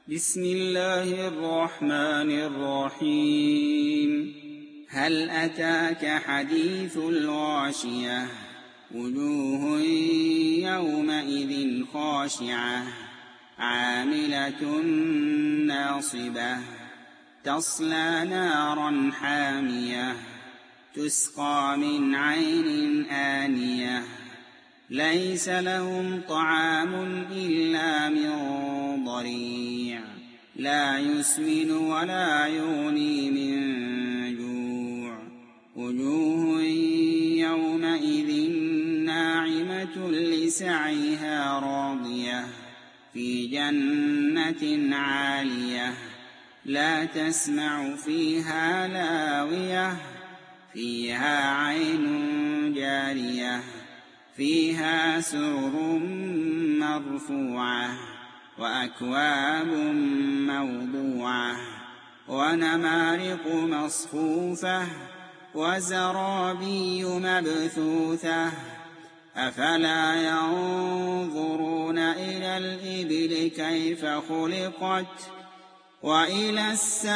بسم الله الرحمن الرحيم هل أتاك حديث الغاشية وجوه يومئذ خاشعة عاملة ناصبة تصلى نارا حامية تسقى من عين آنية ليس لهم طعام إلا من ضريع لا يسمن ولا يغني من جوع وجوه يومئذ ناعمة لسعيها راضية في جنة عالية لا تسمع فيها لاغية فيها عين جارية فيها سرر مرفوعة وأكواب موضوعة ونمارق مصفوفة وزرابي مبثوثة أفلا ينظرون إلى الإبل كيف خلقت وإلى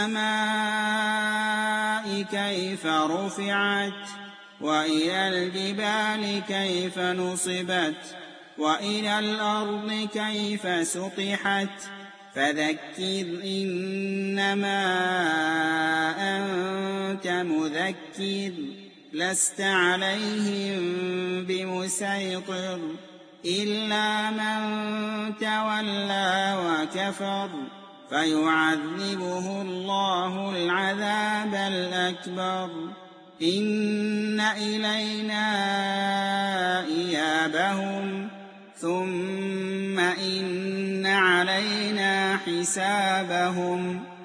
السماء كيف رفعت وإلى الجبال كيف نصبت وإلى الأرض كيف سطحت فذكر إنما أنت مذكر لست عليهم بمسيطر إلا من تولى وكفر فيعذبه الله العذاب الأكبر إن إلينا إيابهم ثم إن علينا حسابهم